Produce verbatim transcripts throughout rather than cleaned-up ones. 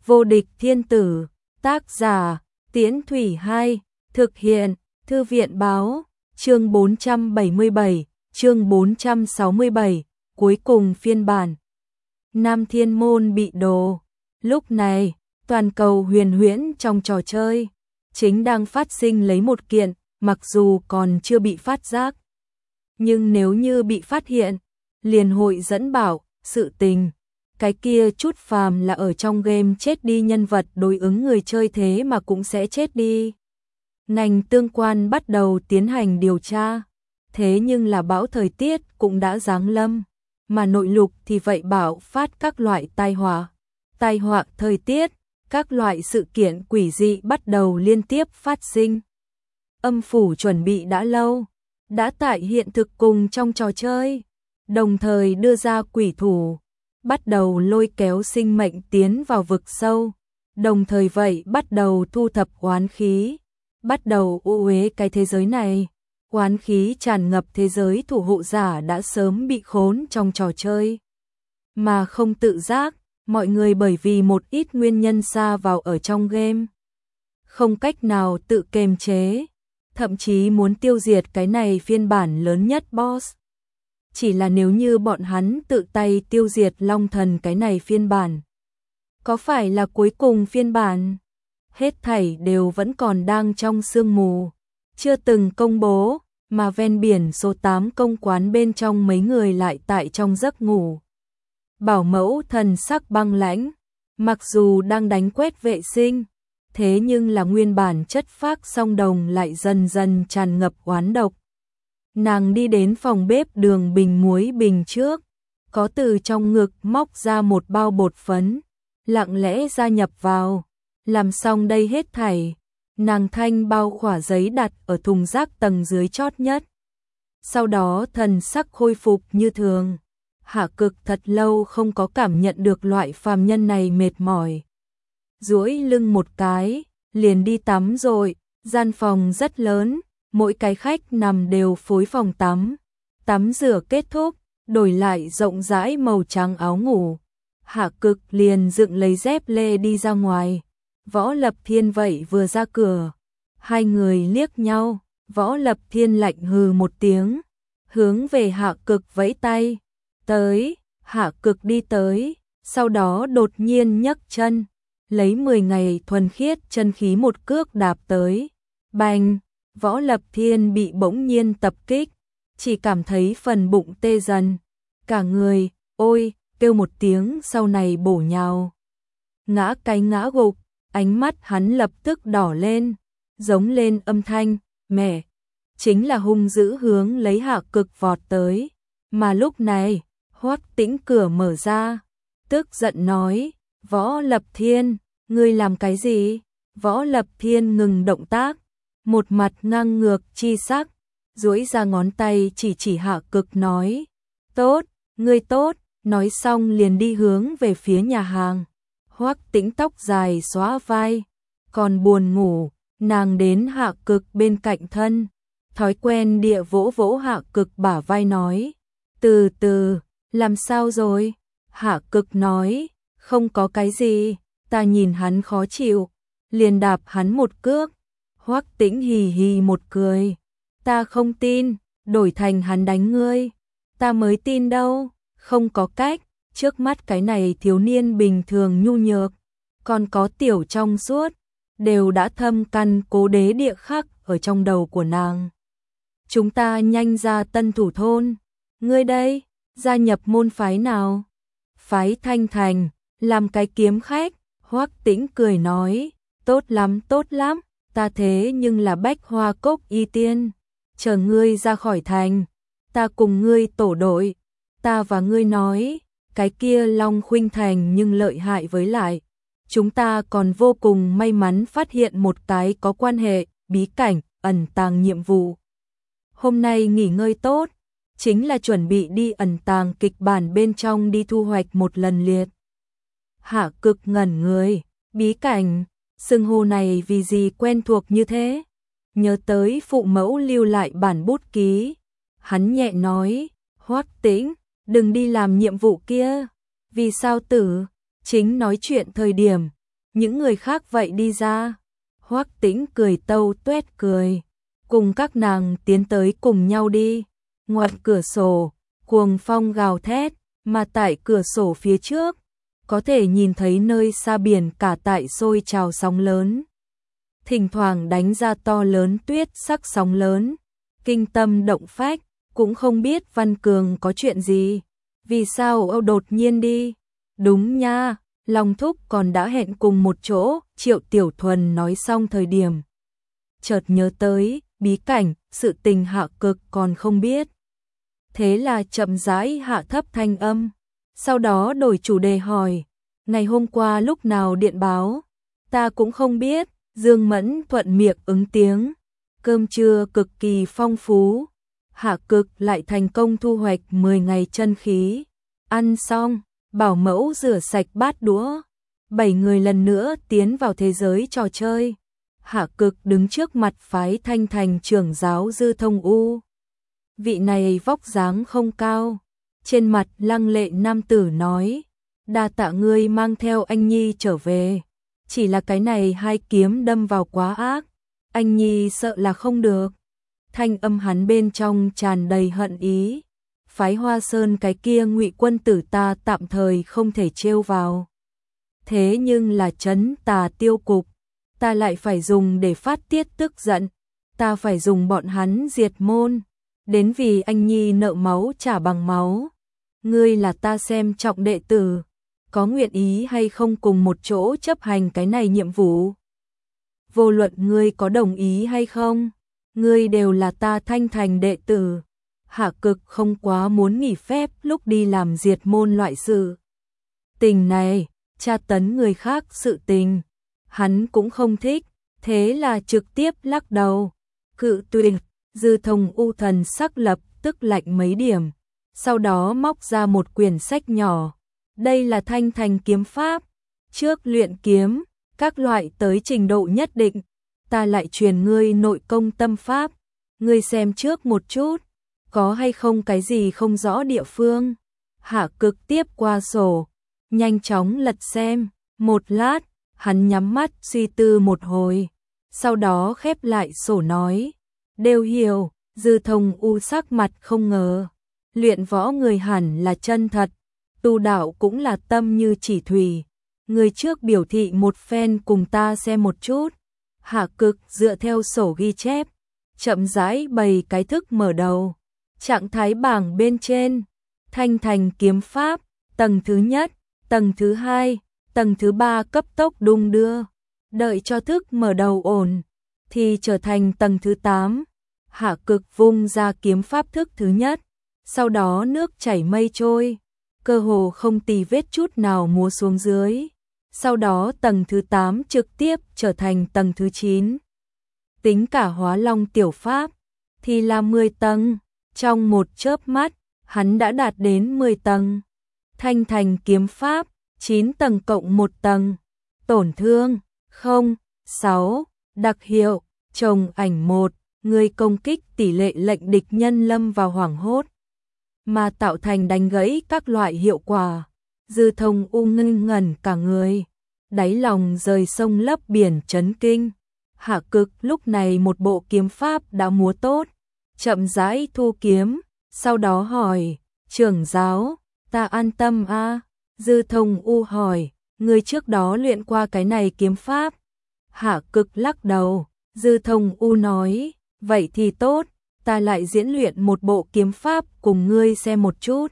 Vô địch thiên tử, tác giả, Tiễn Thủy hai, thực hiện, Thư viện báo, chương bốn trăm bảy mươi bảy, chương bốn trăm sáu mươi bảy, cuối cùng phiên bản. Nam Thiên Môn bị đồ. Lúc này, toàn cầu huyền huyễn trong trò chơi, chính đang phát sinh lấy một kiện, mặc dù còn chưa bị phát giác. Nhưng nếu như bị phát hiện, liền hội dẫn bảo, sự tình. Cái kia chút phàm là ở trong game chết đi nhân vật đối ứng người chơi thế mà cũng sẽ chết đi. Ngành tương quan bắt đầu tiến hành điều tra. Thế nhưng là bão thời tiết cũng đã giáng lâm. Mà nội lục thì vậy bạo phát các loại tai họa. Tai họa thời tiết, các loại sự kiện quỷ dị bắt đầu liên tiếp phát sinh. Âm phủ chuẩn bị đã lâu, đã tại hiện thực cùng trong trò chơi, đồng thời đưa ra quỷ thủ, bắt đầu lôi kéo sinh mệnh tiến vào vực sâu, đồng thời vậy bắt đầu thu thập oán khí, bắt đầu u uế cái thế giới này. Oán khí tràn ngập thế giới, thủ hộ giả đã sớm bị khốn trong trò chơi. Mà không tự giác, mọi người bởi vì một ít nguyên nhân xa vào ở trong game. Không cách nào tự kiềm chế, thậm chí muốn tiêu diệt cái này phiên bản lớn nhất boss. Chỉ là nếu như bọn hắn tự tay tiêu diệt Long Thần cái này phiên bản, có phải là cuối cùng phiên bản? Hết thảy đều vẫn còn đang trong sương mù, chưa từng công bố, mà ven biển số tám công quán bên trong mấy người lại tại trong giấc ngủ. Bảo mẫu thần sắc băng lãnh, mặc dù đang đánh quét vệ sinh, thế nhưng là nguyên bản chất phác song đồng lại dần dần tràn ngập oán độc. Nàng đi đến phòng bếp đường bình muối bình trước, có từ trong ngực móc ra một bao bột phấn, lặng lẽ gia nhập vào, làm xong đây hết thảy. Nàng thanh bao khỏa giấy đặt ở thùng rác tầng dưới chót nhất. Sau đó thần sắc khôi phục như thường. Hạ Cực thật lâu không có cảm nhận được loại phàm nhân này mệt mỏi. Duỗi lưng một cái, liền đi tắm rồi. Gian phòng rất lớn, mỗi cái khách nằm đều phối phòng tắm. Tắm rửa kết thúc, đổi lại rộng rãi màu trắng áo ngủ. Hạ Cực liền dựng lấy dép lê đi ra ngoài. Võ Lập Thiên vậy vừa ra cửa, hai người liếc nhau, Võ Lập Thiên lạnh hừ một tiếng, hướng về Hạ Cực vẫy tay, tới, Hạ Cực đi tới, sau đó đột nhiên nhấc chân, lấy mười ngày thuần khiết chân khí một cước đạp tới, bành, Võ Lập Thiên bị bỗng nhiên tập kích, chỉ cảm thấy phần bụng tê dần, cả người, ôi, kêu một tiếng sau này bổ nhào, ngã cái ngã gục. Ánh mắt hắn lập tức đỏ lên, giống lên âm thanh, mẹ, chính là hung dữ hướng lấy Hạ Cực vọt tới. Mà lúc này, Hoắc Tĩnh cửa mở ra, tức giận nói, Võ Lập Thiên, ngươi làm cái gì? Võ Lập Thiên ngừng động tác, một mặt ngang ngược chi sắc, duỗi ra ngón tay chỉ chỉ Hạ Cực nói, tốt, ngươi tốt, nói xong liền đi hướng về phía nhà hàng. Hoắc Tĩnh tóc dài xóa vai, còn buồn ngủ, nàng đến Hạ Cực bên cạnh thân, thói quen địa vỗ vỗ Hạ Cực bả vai nói, từ từ, làm sao rồi? Hạ Cực nói, không có cái gì, ta nhìn hắn khó chịu, liền đạp hắn một cước. Hoắc Tĩnh hì hì một cười, ta không tin, đổi thành hắn đánh ngươi, ta mới tin đâu, không có cách. Trước mắt cái này thiếu niên bình thường nhu nhược, còn có tiểu trong suốt, đều đã thâm căn cố đế địa khắc ở trong đầu của nàng. Chúng ta nhanh ra Tân Thủ thôn, ngươi đây, gia nhập môn phái nào? Phái Thanh Thành, làm cái kiếm khách. Hoắc Tĩnh cười nói, tốt lắm tốt lắm, ta thế nhưng là Bách Hoa Cốc y tiên, chờ ngươi ra khỏi thành, ta cùng ngươi tổ đội, ta và ngươi nói. Cái kia Long Khuynh Thành nhưng lợi hại, với lại chúng ta còn vô cùng may mắn phát hiện một cái có quan hệ bí cảnh ẩn tàng nhiệm vụ. Hôm nay nghỉ ngơi tốt, chính là chuẩn bị đi ẩn tàng kịch bản bên trong đi thu hoạch một lần liệt. Hạ Cực ngẩn người, bí cảnh, xưng hô này vì gì quen thuộc như thế? Nhớ tới phụ mẫu lưu lại bản bút ký, hắn nhẹ nói, Hoắc Tĩnh, đừng đi làm nhiệm vụ kia. Vì sao tử? Chính nói chuyện thời điểm, những người khác vậy đi ra. Hoắc Tĩnh cười tâu tuét cười, cùng các nàng tiến tới cùng nhau đi. Ngoài cửa sổ, cuồng phong gào thét, mà tại cửa sổ phía trước, có thể nhìn thấy nơi xa biển cả tại sôi trào sóng lớn. Thỉnh thoảng đánh ra to lớn tuyết sắc sóng lớn, kinh tâm động phách, cũng không biết Văn Cường có chuyện gì, vì sao Âu đột nhiên đi. Đúng nha, Long Thúc còn đã hẹn cùng một chỗ, Triệu Tiểu Thuần nói xong thời điểm. Chợt nhớ tới, bí cảnh, sự tình Hạ Cực còn không biết. Thế là chậm rãi hạ thấp thanh âm, sau đó đổi chủ đề hỏi, ngày hôm qua lúc nào điện báo, ta cũng không biết. Dương Mẫn thuận miệng ứng tiếng, cơm trưa cực kỳ phong phú, Hạ Cực lại thành công thu hoạch mười ngày chân khí. Ăn xong, bảo mẫu rửa sạch bát đũa, bảy người lần nữa tiến vào thế giới trò chơi. Hạ Cực đứng trước mặt phái Thanh Thành trưởng giáo Dư Thông U. Vị này vóc dáng không cao, trên mặt lăng lệ nam tử nói, đa tạ ngươi mang theo anh nhi trở về. Chỉ là cái này hai kiếm đâm vào quá ác, anh nhi sợ là không được. Thanh âm hắn bên trong tràn đầy hận ý. Phái Hoa Sơn cái kia Ngụy quân tử ta tạm thời không thể trêu vào. Thế nhưng là trấn tà tiêu cục, ta lại phải dùng để phát tiết tức giận. Ta phải dùng bọn hắn diệt môn, đến vì anh nhi nợ máu trả bằng máu. Ngươi là ta xem trọng đệ tử, có nguyện ý hay không cùng một chỗ chấp hành cái này nhiệm vụ? Vô luận ngươi có đồng ý hay không, ngươi đều là ta Thanh Thành đệ tử. Hạ Cực không quá muốn nghỉ phép lúc đi làm diệt môn loại sự tình này, tra tấn người khác sự tình, hắn cũng không thích, thế là trực tiếp lắc đầu, cự tuyệt. Dư Thông U thần sắc lập tức lạnh mấy điểm, sau đó móc ra một quyển sách nhỏ. Đây là Thanh Thành kiếm pháp, trước luyện kiếm, các loại tới trình độ nhất định, ta lại truyền ngươi nội công tâm pháp, ngươi xem trước một chút, có hay không cái gì không rõ địa phương. Hạ Cực tiếp qua sổ, nhanh chóng lật xem, một lát, hắn nhắm mắt suy tư một hồi, sau đó khép lại sổ nói, đều hiểu. Dư Thông U sắc mặt không ngờ, luyện võ người hẳn là chân thật, tu đạo cũng là tâm như chỉ thủy. Người trước biểu thị một phen cùng ta xem một chút. Hạ Cực dựa theo sổ ghi chép, chậm rãi bày cái thức mở đầu. Trạng thái bảng bên trên, Thanh Thành kiếm pháp, tầng thứ nhất, tầng thứ hai, tầng thứ ba cấp tốc đung đưa. Đợi cho thức mở đầu ổn, thì trở thành tầng thứ tám. Hạ Cực vung ra kiếm pháp thức thứ nhất, sau đó nước chảy mây trôi, cơ hồ không tì vết chút nào múa xuống dưới. Sau đó tầng thứ tám trực tiếp trở thành tầng thứ chín. Tính cả Hóa Long tiểu pháp, thì là mười tầng. Trong một chớp mắt, hắn đã đạt đến mười tầng. Thanh Thành kiếm pháp, chín tầng cộng một tầng. Tổn thương, không, sáu. Đặc hiệu, trồng ảnh một. Người công kích tỷ lệ lệnh địch nhân lâm vào hoảng hốt, mà tạo thành đánh gãy các loại hiệu quả. Dư Thông U ngưng ngẩn cả người, đáy lòng rời sông lấp biển chấn kinh. Hạ Cực lúc này một bộ kiếm pháp đã múa tốt, chậm rãi thu kiếm, sau đó hỏi, trưởng giáo, ta an tâm a? À? Dư Thông U hỏi, người trước đó luyện qua cái này kiếm pháp? Hạ Cực lắc đầu. Dư Thông U nói, vậy thì tốt, ta lại diễn luyện một bộ kiếm pháp cùng ngươi xem một chút.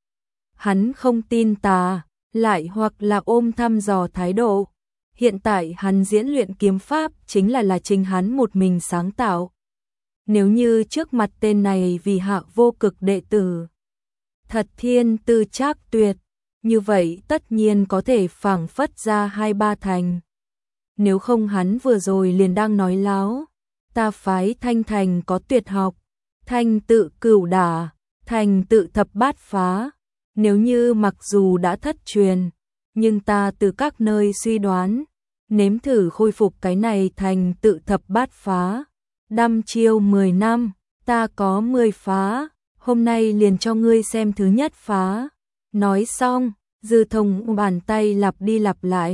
Hắn không tin tà, lại hoặc là ôm thăm dò thái độ. Hiện tại hắn diễn luyện kiếm pháp chính là là chính hắn một mình sáng tạo. Nếu như trước mặt tên này vì Hạ vô cực đệ tử, thật thiên tư trác tuyệt, như vậy tất nhiên có thể phảng phất ra hai ba thành. Nếu không hắn vừa rồi liền đang nói láo. Ta phái Thanh Thành có tuyệt học, thanh tự cửu đả, thành tự thập bát phá. Nếu như mặc dù đã thất truyền, nhưng ta từ các nơi suy đoán, nếm thử khôi phục cái này thành tự thập bát phá. Đăm chiêu mười năm, ta có mười phá, hôm nay liền cho ngươi xem thứ nhất phá. Nói xong, Dư Thông bàn tay lặp đi lặp lại,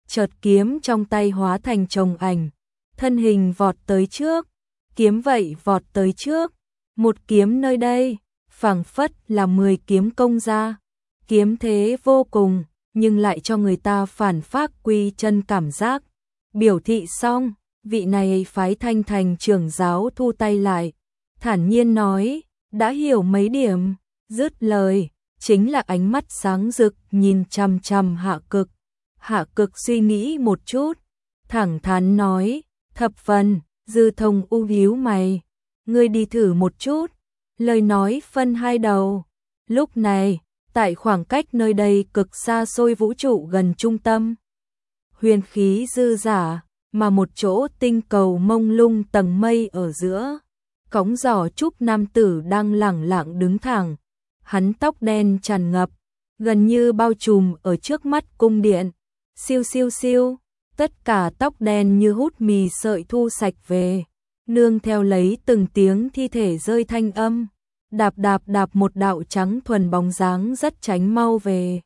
chợt kiếm trong tay hóa thành chồng ảnh, thân hình vọt tới trước, kiếm vậy vọt tới trước, một kiếm nơi đây, phảng phất là mười kiếm công ra, kiếm thế vô cùng, nhưng lại cho người ta phản phác quy chân cảm giác. Biểu thị xong, vị này phái Thanh Thành trưởng giáo thu tay lại, thản nhiên nói, đã hiểu mấy điểm, dứt lời, chính là ánh mắt sáng rực nhìn chằm chằm Hạ Cực. Hạ Cực suy nghĩ một chút, thẳng thắn nói, thập phần, Dư Thông u híu mày, ngươi đi thử một chút, lời nói phân hai đầu. Lúc này, tại khoảng cách nơi đây cực xa xôi vũ trụ gần trung tâm, huyền khí dư giả, mà một chỗ tinh cầu mông lung tầng mây ở giữa, cõng giỏ trúc nam tử đang lẳng lặng đứng thẳng, hắn tóc đen tràn ngập, gần như bao trùm ở trước mắt cung điện, siêu siêu siêu, tất cả tóc đen như hút mì sợi thu sạch về, nương theo lấy từng tiếng thi thể rơi thanh âm, đạp đạp đạp một đạo trắng thuần bóng dáng rất tránh mau về.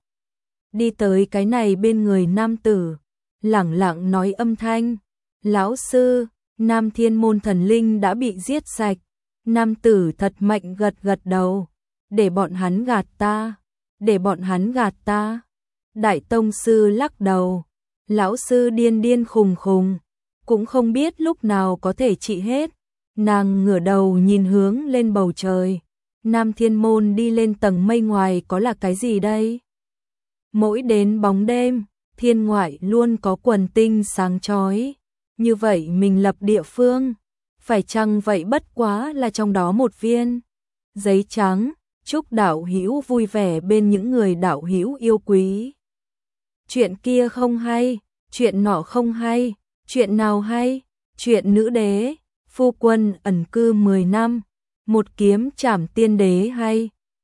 Đi tới cái này bên người nam tử, lẳng lặng nói âm thanh, lão sư, Nam Thiên Môn thần linh đã bị giết sạch. Nam tử thật mạnh gật gật đầu, để bọn hắn gạt ta, để bọn hắn gạt ta. Đại tông sư lắc đầu, lão sư điên điên khùng khùng, cũng không biết lúc nào có thể trị hết. Nàng ngửa đầu nhìn hướng lên bầu trời, Nam Thiên Môn đi lên tầng mây ngoài có là cái gì đây? Mỗi đến bóng đêm, thiên ngoại luôn có quần tinh sáng chói, như vậy mình lập địa phương, phải chăng vậy bất quá là trong đó một viên giấy trắng, chúc đạo hữu vui vẻ bên những người đạo hữu yêu quý. Chuyện kia không hay, chuyện nọ không hay, chuyện nào hay? Chuyện nữ đế, phu quân ẩn cư mười năm, một kiếm trảm tiên đế hay?